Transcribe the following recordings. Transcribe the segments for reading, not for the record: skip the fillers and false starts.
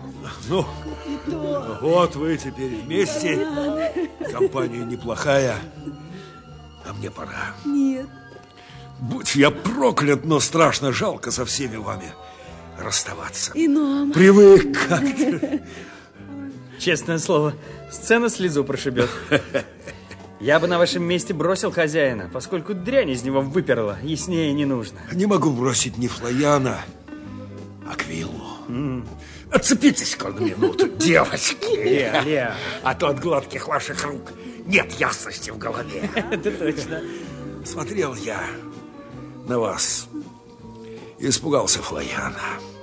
Ну, вот вы теперь вместе. Компания неплохая. А мне пора. Нет. Будь я проклят, но страшно жалко со всеми вами расставаться. И нам. Привык как-то. Честное слово, сцена слезу прошибет. Я бы на вашем месте бросил хозяина, поскольку дрянь из него выперла, яснее не нужно. Не могу бросить ни Флояна, Аквилу. Отцепитесь-ка на минуту, девочки. Лео. А то от гладких ваших рук нет ясности в голове. Это точно. Смотрел я на вас, испугался Флояна.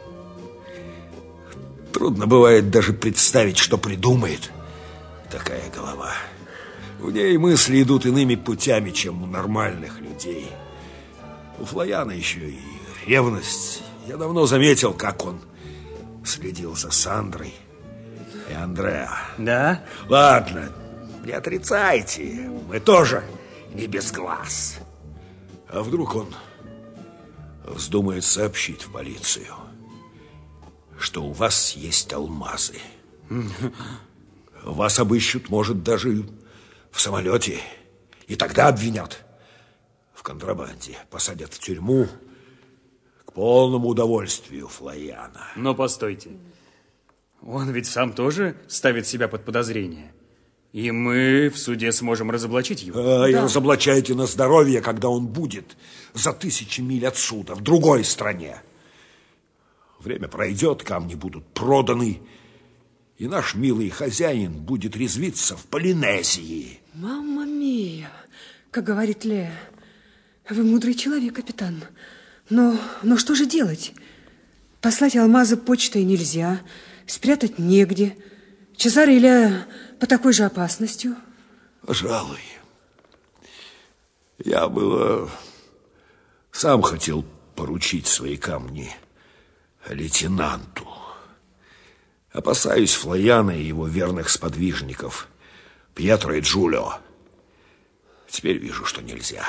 Трудно бывает даже представить, что придумает такая голова. В ней мысли идут иными путями, чем у нормальных людей. У Флояна еще и ревность. Я давно заметил, как он следил за Сандрой и Андреа. Да? Ладно, не отрицайте. Мы тоже не без глаз. А вдруг он вздумает сообщить в полицию, что у вас есть алмазы? Вас обыщут, может, даже в самолете. И тогда обвинят в контрабанде. Посадят в тюрьму к полному удовольствию Флояна. Но постойте. Он ведь сам тоже ставит себя под подозрение. И мы в суде сможем разоблачить его. И разоблачайте на здоровье, когда он будет за 1000 миль отсюда, в другой стране. Время пройдет, камни будут проданы, и наш милый хозяин будет резвиться в Полинезии. Мамма мия, как говорит Лео. Вы мудрый человек, капитан. Но что же делать? Послать алмазы почтой нельзя, спрятать негде. Чезаре и Лео по такой же опасностью. Пожалуй. Я было сам хотел поручить свои камни лейтенанту. Опасаюсь Флояна и его верных сподвижников Пьетро и Джулио. Теперь вижу, что нельзя.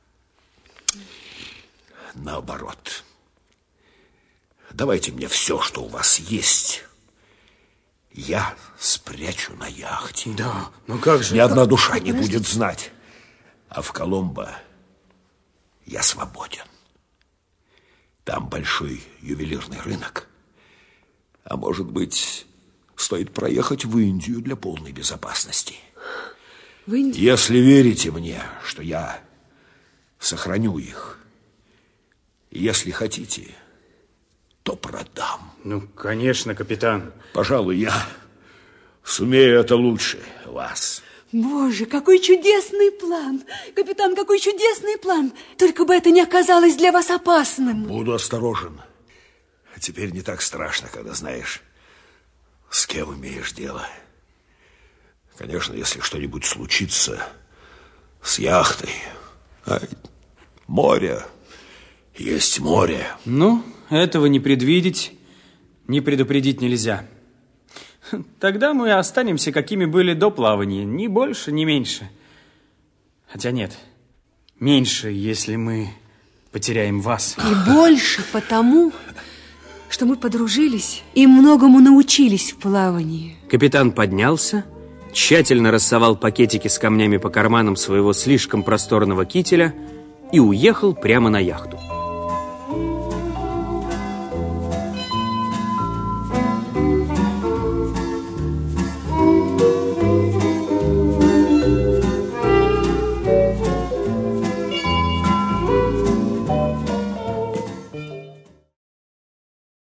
Наоборот. Давайте мне все, что у вас есть. Я спрячу на яхте. Да, ну как же? Ни одна душа не будет знать. А в Коломбо я свободен. Там большой ювелирный рынок. А может быть, стоит проехать в Индию для полной безопасности. В Индию? Если верите мне, что я сохраню их, если хотите, то продам. Ну, конечно, капитан. Пожалуй, я сумею это лучше вас. Боже, какой чудесный план! Капитан, какой чудесный план! Только бы это не оказалось для вас опасным. Буду осторожен. Теперь не так страшно, когда знаешь, с кем имеешь дело. Конечно, если что-нибудь случится с яхтой. А море есть море. Ну, этого не предвидеть, не предупредить нельзя. Тогда мы останемся, какими были до плавания. Ни больше, ни меньше. Хотя нет, меньше, если мы потеряем вас. И больше потому, что мы подружились и многому научились в плавании. Капитан поднялся, тщательно рассовал пакетики с камнями по карманам своего слишком просторного кителя и уехал прямо на яхту.